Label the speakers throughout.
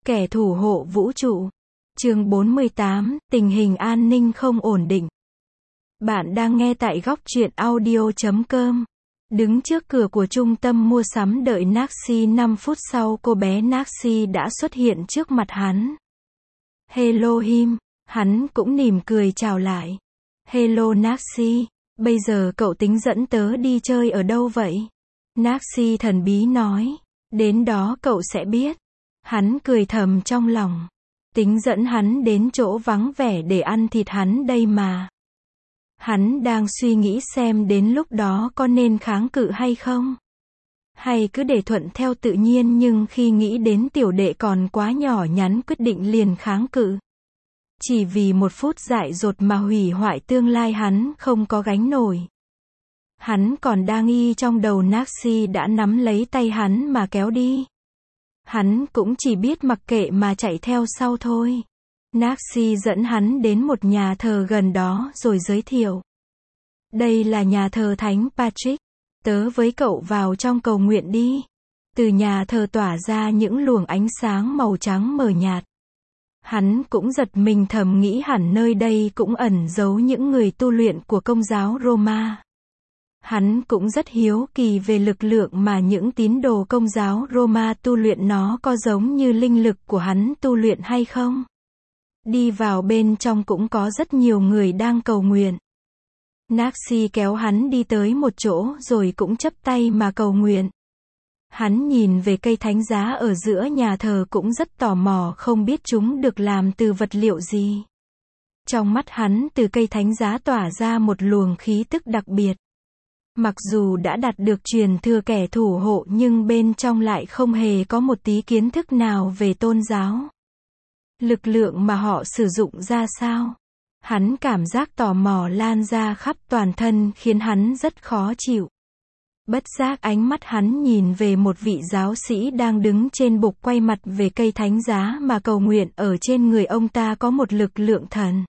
Speaker 1: Kẻ thủ hộ vũ trụ. Chương 48, tình hình an ninh không ổn định. Bạn đang nghe tại góc truyện audio.com. Đứng trước cửa của trung tâm mua sắm đợi Naxi 5 phút sau cô bé Naxi đã xuất hiện trước mặt hắn. Hello him, hắn cũng mỉm cười chào lại. Hello Naxi, bây giờ cậu tính dẫn tớ đi chơi ở đâu vậy? Naxi thần bí nói, đến đó cậu sẽ biết. Hắn cười thầm trong lòng. Tính dẫn hắn đến chỗ vắng vẻ để ăn thịt hắn đây mà. Hắn đang suy nghĩ xem đến lúc đó có nên kháng cự hay không. Hay cứ để thuận theo tự nhiên, nhưng khi nghĩ đến tiểu đệ còn quá nhỏ nhắn quyết định liền kháng cự. Chỉ vì một phút dại dột mà hủy hoại tương lai hắn không có gánh nổi. Hắn còn đang trong đầu, Naxi đã nắm lấy tay hắn mà kéo đi. Hắn cũng chỉ biết mặc kệ mà chạy theo sau thôi. Naxi dẫn hắn đến một nhà thờ gần đó rồi giới thiệu. Đây là nhà thờ Thánh Patrick. Tớ với cậu vào trong cầu nguyện đi. Từ nhà thờ tỏa ra những luồng ánh sáng màu trắng mờ nhạt. Hắn cũng giật mình thầm nghĩ hẳn nơi đây cũng ẩn giấu những người tu luyện của Công giáo Roma. Hắn cũng rất hiếu kỳ về lực lượng mà những tín đồ Công giáo Roma tu luyện, nó có giống như linh lực của hắn tu luyện hay không. Đi vào bên trong cũng có rất nhiều người đang cầu nguyện. Naxi kéo hắn đi tới một chỗ rồi cũng chắp tay mà cầu nguyện. Hắn nhìn về cây thánh giá ở giữa nhà thờ cũng rất tò mò không biết chúng được làm từ vật liệu gì. Trong mắt hắn từ cây thánh giá tỏa ra một luồng khí tức đặc biệt. Mặc dù đã đạt được truyền thừa kẻ thủ hộ nhưng bên trong lại không hề có một tí kiến thức nào về tôn giáo. Lực lượng mà họ sử dụng ra sao? Hắn cảm giác tò mò lan ra khắp toàn thân khiến hắn rất khó chịu. Bất giác ánh mắt hắn nhìn về một vị giáo sĩ đang đứng trên bục quay mặt về cây thánh giá mà cầu nguyện. Ở trên người ông ta có một lực lượng thần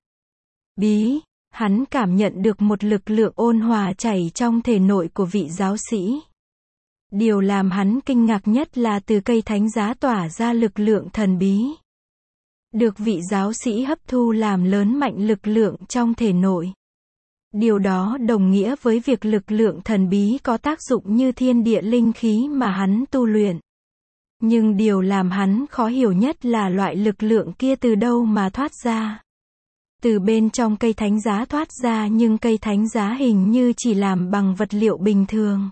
Speaker 1: bí. Hắn cảm nhận được một lực lượng ôn hòa chảy trong thể nội của vị giáo sĩ. Điều làm hắn kinh ngạc nhất là từ cây thánh giá tỏa ra lực lượng thần bí. Được vị giáo sĩ hấp thu làm lớn mạnh lực lượng trong thể nội. Điều đó đồng nghĩa với việc lực lượng thần bí có tác dụng như thiên địa linh khí mà hắn tu luyện. Nhưng điều làm hắn khó hiểu nhất là loại lực lượng kia từ đâu mà thoát ra. Từ bên trong cây thánh giá thoát ra, nhưng cây thánh giá hình như chỉ làm bằng vật liệu bình thường.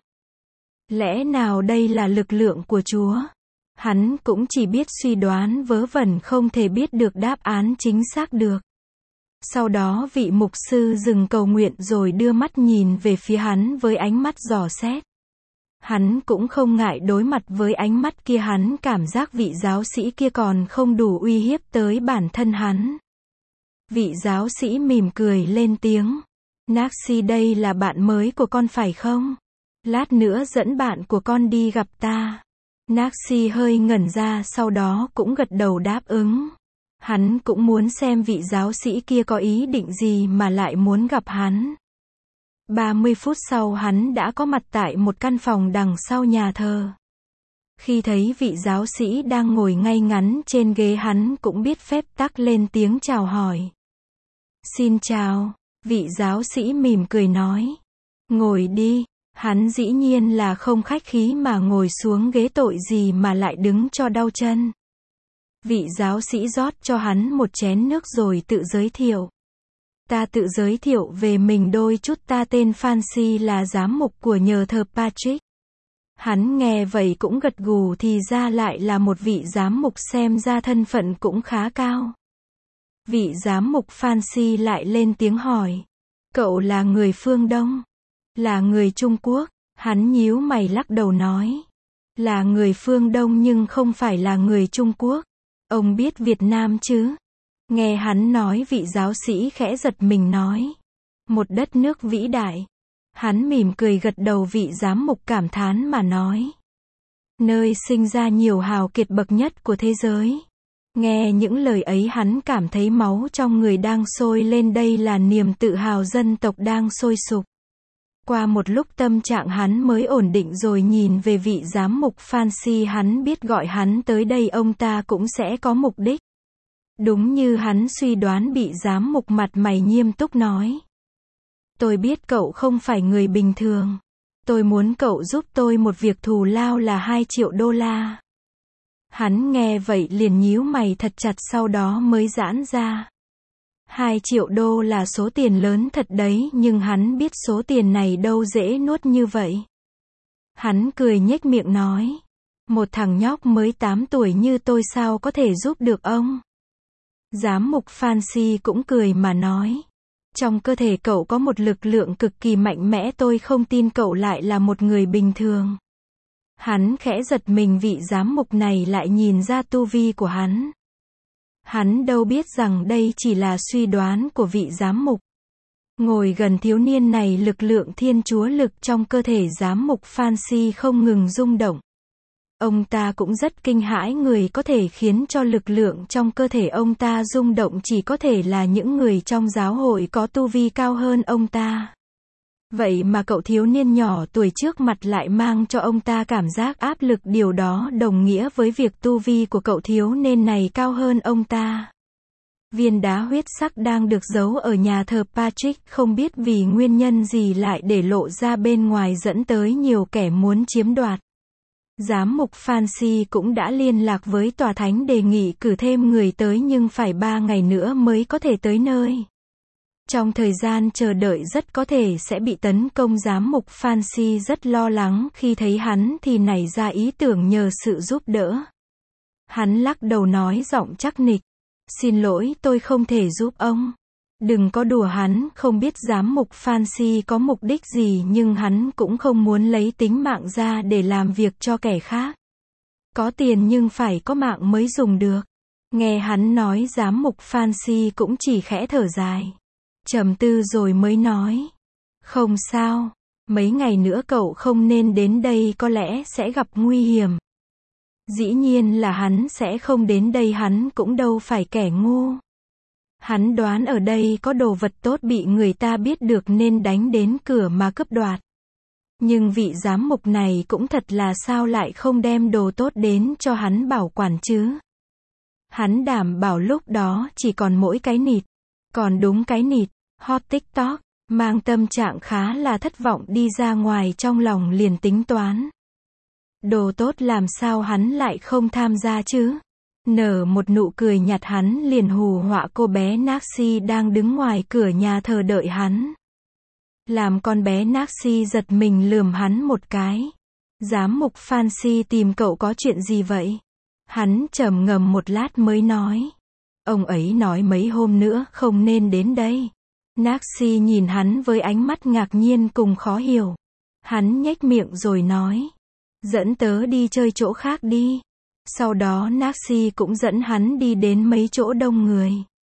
Speaker 1: Lẽ nào đây là lực lượng của Chúa? Hắn cũng chỉ biết suy đoán vớ vẩn không thể biết được đáp án chính xác được. Sau đó vị mục sư dừng cầu nguyện rồi đưa mắt nhìn về phía hắn với ánh mắt dò xét. Hắn cũng không ngại đối mặt với ánh mắt kia, hắn cảm giác vị giáo sĩ kia còn không đủ uy hiếp tới bản thân hắn. Vị giáo sĩ mỉm cười lên tiếng. Naxi, đây là bạn mới của con phải không? Lát nữa dẫn bạn của con đi gặp ta. Naxi hơi ngẩn ra sau đó cũng gật đầu đáp ứng. Hắn cũng muốn xem vị giáo sĩ kia có ý định gì mà lại muốn gặp hắn. 30 phút sau hắn đã có mặt tại một căn phòng đằng sau nhà thờ. Khi thấy vị giáo sĩ đang ngồi ngay ngắn trên ghế, hắn cũng biết phép tắc lên tiếng chào hỏi. Xin chào, vị giáo sĩ mỉm cười nói. Ngồi đi. Hắn dĩ nhiên là không khách khí mà ngồi xuống ghế, tội gì mà lại đứng cho đau chân. Vị giáo sĩ rót cho hắn một chén nước rồi tự giới thiệu. Ta tự giới thiệu về mình đôi chút, ta tên Fancy, là giám mục của nhờ thờ Patrick. Hắn nghe vậy cũng gật gù, thì ra lại là một vị giám mục, xem ra thân phận cũng khá cao. Vị giám mục Fancy lại lên tiếng hỏi. Cậu là người phương Đông? Là người Trung Quốc? Hắn nhíu mày lắc đầu nói. Là người phương Đông nhưng không phải là người Trung Quốc. Ông biết Việt Nam chứ? Nghe hắn nói, vị giáo sĩ khẽ giật mình nói. Một đất nước vĩ đại. Hắn mỉm cười gật đầu, vị giám mục cảm thán mà nói. Nơi sinh ra nhiều hào kiệt bậc nhất của thế giới. Nghe những lời ấy hắn cảm thấy máu trong người đang sôi lên, đây là niềm tự hào dân tộc đang sôi sục. Qua một lúc tâm trạng hắn mới ổn định rồi nhìn về vị giám mục Fancy, hắn biết gọi hắn tới đây ông ta cũng sẽ có mục đích. Đúng như hắn suy đoán, bị giám mục mặt mày nghiêm túc nói. Tôi biết cậu không phải người bình thường. Tôi muốn cậu giúp tôi một việc thù lao là 2 triệu đô la. Hắn nghe vậy liền nhíu mày thật chặt, sau đó mới giãn ra. 2 triệu đô là số tiền lớn thật đấy, nhưng hắn biết số tiền này đâu dễ nuốt như vậy. Hắn cười nhếch miệng nói. Một thằng nhóc mới 8 tuổi như tôi sao có thể giúp được ông? Giám mục Fancy cũng cười mà nói. Trong cơ thể cậu có một lực lượng cực kỳ mạnh mẽ, tôi không tin cậu lại là một người bình thường. Hắn khẽ giật mình, vị giám mục này lại nhìn ra tu vi của hắn. Hắn đâu biết rằng đây chỉ là suy đoán của vị giám mục. Ngồi gần thiếu niên này, lực lượng thiên chúa lực trong cơ thể giám mục Fancy không ngừng rung động. Ông ta cũng rất kinh hãi, người có thể khiến cho lực lượng trong cơ thể ông ta rung động chỉ có thể là những người trong giáo hội có tu vi cao hơn ông ta. Vậy mà cậu thiếu niên nhỏ tuổi trước mặt lại mang cho ông ta cảm giác áp lực, điều đó đồng nghĩa với việc tu vi của cậu thiếu niên này cao hơn ông ta. Viên đá huyết sắc đang được giấu ở nhà thờ Patrick không biết vì nguyên nhân gì lại để lộ ra bên ngoài, dẫn tới nhiều kẻ muốn chiếm đoạt. Giám mục Fancy cũng đã liên lạc với tòa thánh đề nghị cử thêm người tới, nhưng phải 3 ngày nữa mới có thể tới nơi. Trong thời gian chờ đợi rất có thể sẽ bị tấn công. Giám mục Fancy rất lo lắng khi thấy hắn thì nảy ra ý tưởng nhờ sự giúp đỡ. Hắn lắc đầu nói giọng chắc nịch. Xin lỗi, tôi không thể giúp ông. Đừng có đùa. Hắn không biết giám mục Fancy có mục đích gì, nhưng hắn cũng không muốn lấy tính mạng ra để làm việc cho kẻ khác. Có tiền nhưng phải có mạng mới dùng được. Nghe hắn nói, giám mục Fancy cũng chỉ khẽ thở dài. Trầm tư rồi mới nói. Không sao. Mấy ngày nữa cậu không nên đến đây, có lẽ sẽ gặp nguy hiểm. Dĩ nhiên là hắn sẽ không đến đây, hắn cũng đâu phải kẻ ngu. Hắn đoán ở đây có đồ vật tốt bị người ta biết được nên đánh đến cửa mà cướp đoạt. Nhưng vị giám mục này cũng thật là sao lại không đem đồ tốt đến cho hắn bảo quản chứ? Hắn đảm bảo lúc đó chỉ còn mỗi cái nịt. Còn đúng cái nịt. Hot TikTok. Mang tâm trạng khá là thất vọng đi ra ngoài, trong lòng liền tính toán. Đồ tốt làm sao hắn lại không tham gia chứ? Nở một nụ cười nhạt, hắn liền hù họa cô bé Naxi đang đứng ngoài cửa nhà thờ đợi hắn. Làm con bé Naxi giật mình lườm hắn một cái. Giám mục Fancy tìm cậu có chuyện gì vậy? Hắn trầm ngâm một lát mới nói. Ông ấy nói mấy hôm nữa không nên đến đây. Naxi nhìn hắn với ánh mắt ngạc nhiên cùng khó hiểu. Hắn nhếch miệng rồi nói. Dẫn tớ đi chơi chỗ khác đi. Sau đó Naxi cũng dẫn hắn đi đến mấy chỗ đông người.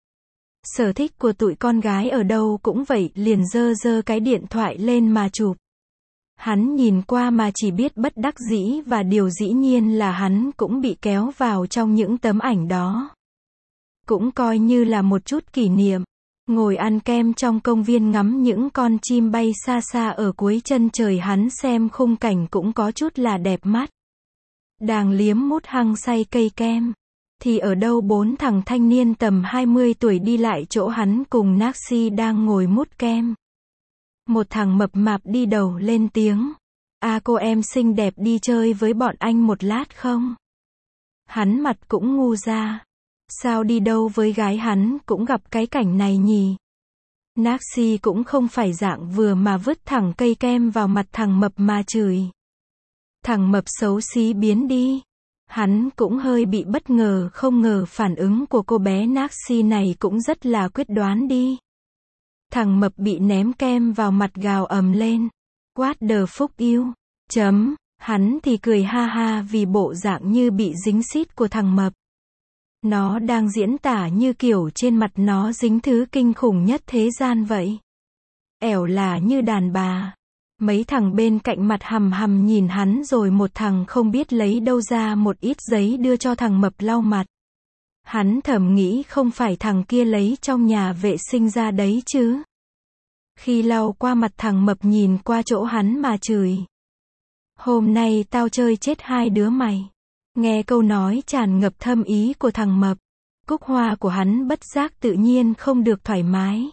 Speaker 1: Sở thích của tụi con gái ở đâu cũng vậy, liền giơ cái điện thoại lên mà chụp. Hắn nhìn qua mà chỉ biết bất đắc dĩ, và điều dĩ nhiên là hắn cũng bị kéo vào trong những tấm ảnh đó. Cũng coi như là một chút kỷ niệm. Ngồi ăn kem trong công viên ngắm những con chim bay xa xa ở cuối chân trời, hắn xem khung cảnh cũng có chút là đẹp mắt. Đang liếm mút hăng say cây kem. Thì ở đâu 4 thằng thanh niên tầm 20 tuổi đi lại chỗ hắn cùng Naxi đang ngồi mút kem. Một thằng mập mạp đi đầu lên tiếng. Cô em xinh đẹp, đi chơi với bọn anh một lát không? Hắn mặt cũng ngu ra. Sao đi đâu với gái, hắn cũng gặp cái cảnh này nhỉ? Naxi cũng không phải dạng vừa mà vứt thẳng cây kem vào mặt thằng mập mà chửi. Thằng mập xấu xí biến đi. Hắn cũng hơi bị bất ngờ, không ngờ phản ứng của cô bé Naxi này cũng rất là quyết đoán đi. Thằng mập bị ném kem vào mặt gào ầm lên. What the fuck you? Hắn thì cười ha ha vì bộ dạng như bị dính xít của thằng mập. Nó đang diễn tả như kiểu trên mặt nó dính thứ kinh khủng nhất thế gian vậy. Ẻo là như đàn bà. Mấy thằng bên cạnh mặt hầm hầm nhìn hắn, rồi một thằng không biết lấy đâu ra một ít giấy đưa cho thằng mập lau mặt. Hắn thầm nghĩ không phải thằng kia lấy trong nhà vệ sinh ra đấy chứ. Khi lau qua mặt thằng mập nhìn qua chỗ hắn mà chửi. Hôm nay tao chơi chết hai đứa mày. Nghe câu nói tràn ngập thâm ý của thằng mập, cúc hoa của hắn bất giác tự nhiên không được thoải mái.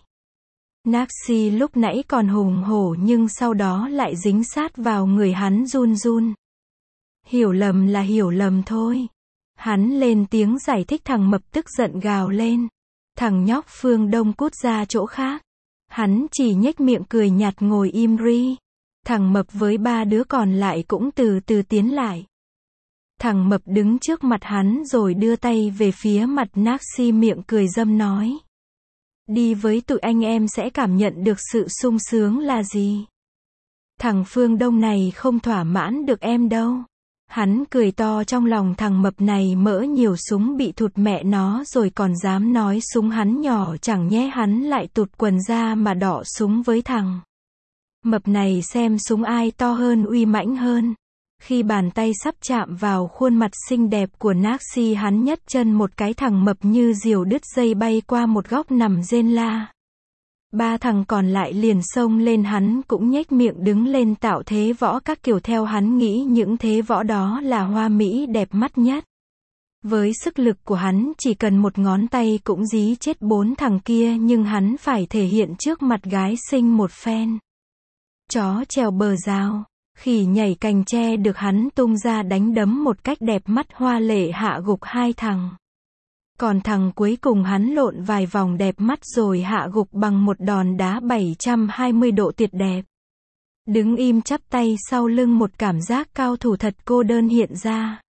Speaker 1: Naxi lúc nãy còn hùng hổ nhưng sau đó lại dính sát vào người hắn run run. Hiểu lầm là hiểu lầm thôi. Hắn lên tiếng giải thích, thằng mập tức giận gào lên. Thằng nhóc Phương Đông cút ra chỗ khác. Hắn chỉ nhếch miệng cười nhạt ngồi im ri. Thằng mập với ba đứa còn lại cũng từ từ tiến lại. Thằng mập đứng trước mặt hắn rồi đưa tay về phía mặt Naxi, miệng cười dâm nói. Đi với tụi anh em sẽ cảm nhận được sự sung sướng là gì. Thằng Phương Đông này không thỏa mãn được em đâu. Hắn cười to trong lòng, thằng mập này mỡ nhiều súng bị thụt mẹ nó rồi còn dám nói súng hắn nhỏ, chẳng nhẽ hắn lại tụt quần ra mà đọ súng với thằng mập này xem súng ai to hơn, uy mãnh hơn. Khi bàn tay sắp chạm vào khuôn mặt xinh đẹp của Naxi, hắn nhấc chân một cái, thằng mập như diều đứt dây bay qua một góc nằm rên la. Ba thằng còn lại liền xông lên, hắn cũng nhếch miệng đứng lên tạo thế võ các kiểu, theo hắn nghĩ những thế võ đó là hoa mỹ đẹp mắt nhất. Với sức lực của hắn chỉ cần một ngón tay cũng dí chết bốn thằng kia, nhưng hắn phải thể hiện trước mặt gái xinh một phen. Chó trèo bờ rào, khỉ nhảy cành tre được hắn tung ra đánh đấm một cách đẹp mắt hoa lệ, hạ gục hai thằng. Còn thằng cuối cùng hắn lộn vài vòng đẹp mắt rồi hạ gục bằng một đòn đá 720 độ tuyệt đẹp. Đứng im chắp tay sau lưng, một cảm giác cao thủ thật cô đơn hiện ra.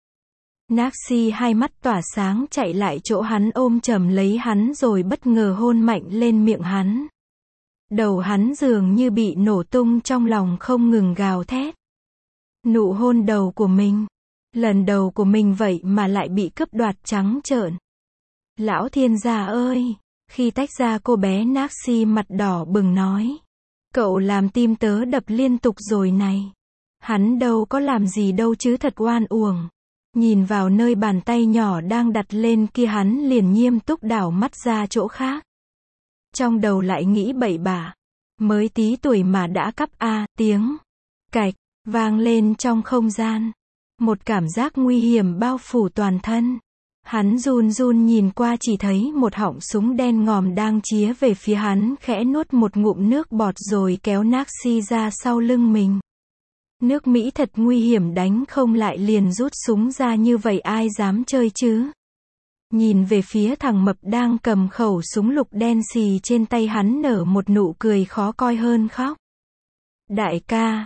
Speaker 1: Naxi hai mắt tỏa sáng chạy lại chỗ hắn, ôm chầm lấy hắn rồi bất ngờ hôn mạnh lên miệng hắn. Đầu hắn dường như bị nổ tung, trong lòng không ngừng gào thét. Nụ hôn đầu của mình. Lần đầu của mình vậy mà lại bị cướp đoạt trắng trợn. Lão thiên gia ơi! Khi tách ra, cô bé Naxi mặt đỏ bừng nói. Cậu làm tim tớ đập liên tục rồi này. Hắn đâu có làm gì đâu chứ, thật oan uổng. Nhìn vào nơi bàn tay nhỏ đang đặt lên kia, hắn liền nghiêm túc đảo mắt ra chỗ khác. Trong đầu lại nghĩ bậy bạ. Mới tí tuổi mà đã cắp a, tiếng cạch vang lên trong không gian. Một cảm giác nguy hiểm bao phủ toàn thân. Hắn run run nhìn qua, chỉ thấy một họng súng đen ngòm đang chĩa về phía hắn, khẽ nuốt một ngụm nước bọt rồi kéo Naxi ra sau lưng mình. Nước Mỹ thật nguy hiểm, đánh không lại liền rút súng ra, như vậy ai dám chơi chứ. Nhìn về phía thằng mập đang cầm khẩu súng lục đen xì trên tay, hắn nở một nụ cười khó coi hơn khóc. Đại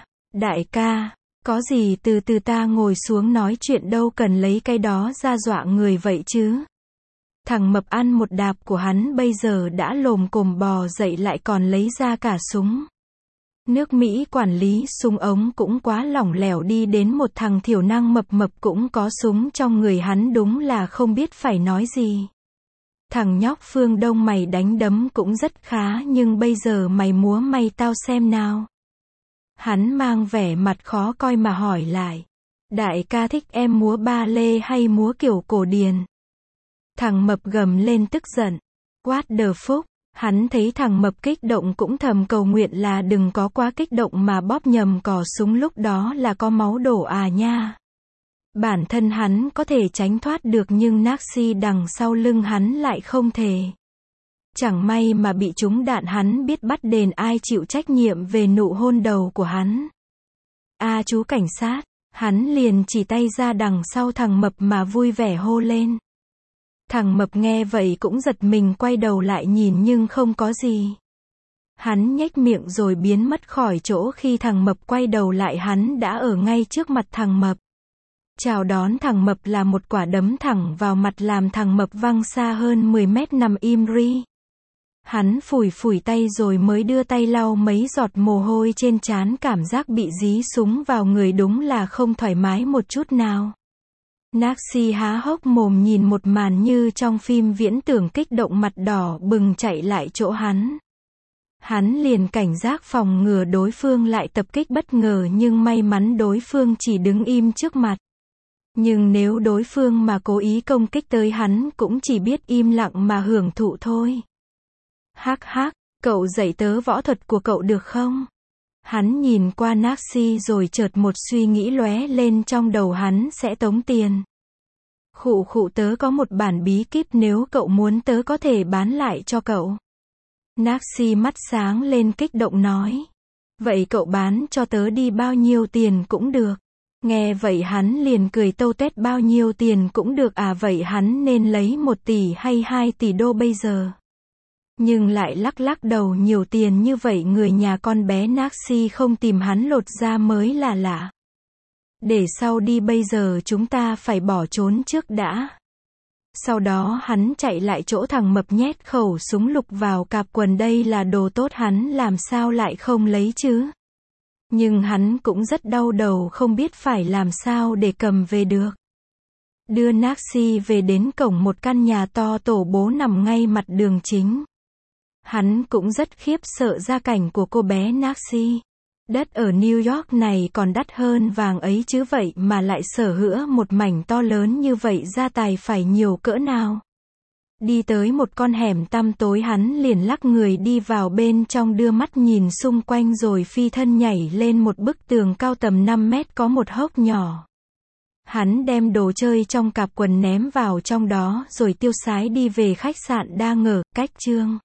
Speaker 1: ca, có gì từ từ, ta ngồi xuống nói chuyện, đâu cần lấy cái đó ra dọa người vậy chứ. Thằng mập ăn một đạp của hắn bây giờ đã lồm cồm bò dậy, lại còn lấy ra cả súng. Nước Mỹ quản lý súng ống cũng quá lỏng lẻo đi, đến một thằng thiểu năng mập mập cũng có súng trong người, hắn đúng là không biết phải nói gì. Thằng nhóc Phương Đông, mày đánh đấm cũng rất khá, nhưng bây giờ mày múa may tao xem nào. Hắn mang vẻ mặt khó coi mà hỏi lại. Đại ca thích em múa ba lê hay múa kiểu cổ điển? Thằng mập gầm lên tức giận. What the fuck? Hắn thấy thằng mập kích động cũng thầm cầu nguyện là đừng có quá kích động mà bóp nhầm cò súng, lúc đó là có máu đổ à nha. Bản thân hắn có thể tránh thoát được nhưng Naxi đằng sau lưng hắn lại không thể. Chẳng may mà bị trúng đạn, hắn biết bắt đền ai chịu trách nhiệm về nụ hôn đầu của hắn. Chú cảnh sát! Hắn liền chỉ tay ra đằng sau thằng mập mà vui vẻ hô lên. Thằng mập nghe vậy cũng giật mình, quay đầu lại nhìn nhưng không có gì. Hắn nhếch miệng rồi biến mất khỏi chỗ. Khi thằng mập quay đầu lại, hắn đã ở ngay trước mặt thằng mập. Chào đón thằng mập là một quả đấm thẳng vào mặt, làm thằng mập văng xa hơn 10 mét, nằm im ri. Hắn phủi phủi tay rồi mới đưa tay lau mấy giọt mồ hôi trên trán, cảm giác bị dí súng vào người đúng là không thoải mái một chút nào. Naxi há hốc mồm nhìn một màn như trong phim viễn tưởng, kích động mặt đỏ bừng chạy lại chỗ hắn. Hắn liền cảnh giác phòng ngừa đối phương lại tập kích bất ngờ, nhưng may mắn đối phương chỉ đứng im trước mặt. Nhưng nếu đối phương mà cố ý công kích tới, hắn cũng chỉ biết im lặng mà hưởng thụ thôi. Hắc hắc, Cậu dạy tớ võ thuật của cậu được không? Hắn nhìn qua Naxi rồi chợt một suy nghĩ lóe lên trong đầu hắn sẽ tống tiền. Khụ khụ, tớ có một bản bí kíp, nếu cậu muốn tớ có thể bán lại cho cậu. Naxi mắt sáng lên kích động nói. Vậy cậu bán cho tớ đi, bao nhiêu tiền cũng được. Nghe vậy hắn liền cười tâu tuét, bao nhiêu tiền cũng được à, vậy hắn nên lấy 1 tỷ hay 2 tỷ đô bây giờ? Nhưng lại lắc lắc đầu, nhiều tiền như vậy người nhà con bé Naxi không tìm hắn lột ra mới là lạ. Để sau đi, bây giờ chúng ta phải bỏ trốn trước đã. Sau đó hắn chạy lại chỗ thằng mập nhét khẩu súng lục vào cạp quần, đây là đồ tốt, hắn làm sao lại không lấy chứ? Nhưng hắn cũng rất đau đầu, không biết phải làm sao để cầm về được. Đưa Naxi về đến cổng một căn nhà to tổ bố nằm ngay mặt đường chính. Hắn cũng rất khiếp sợ gia cảnh của cô bé Naxi. Đất ở New York này còn đắt hơn vàng ấy chứ, vậy mà lại sở hữu một mảnh to lớn như vậy, gia tài phải nhiều cỡ nào. Đi tới một con hẻm tăm tối, hắn liền lắc người đi vào bên trong, đưa mắt nhìn xung quanh rồi phi thân nhảy lên một bức tường cao tầm 5 mét có một hốc nhỏ. Hắn đem đồ chơi trong cạp quần ném vào trong đó rồi tiêu sái đi về khách sạn Đa Ngờ. Cách chương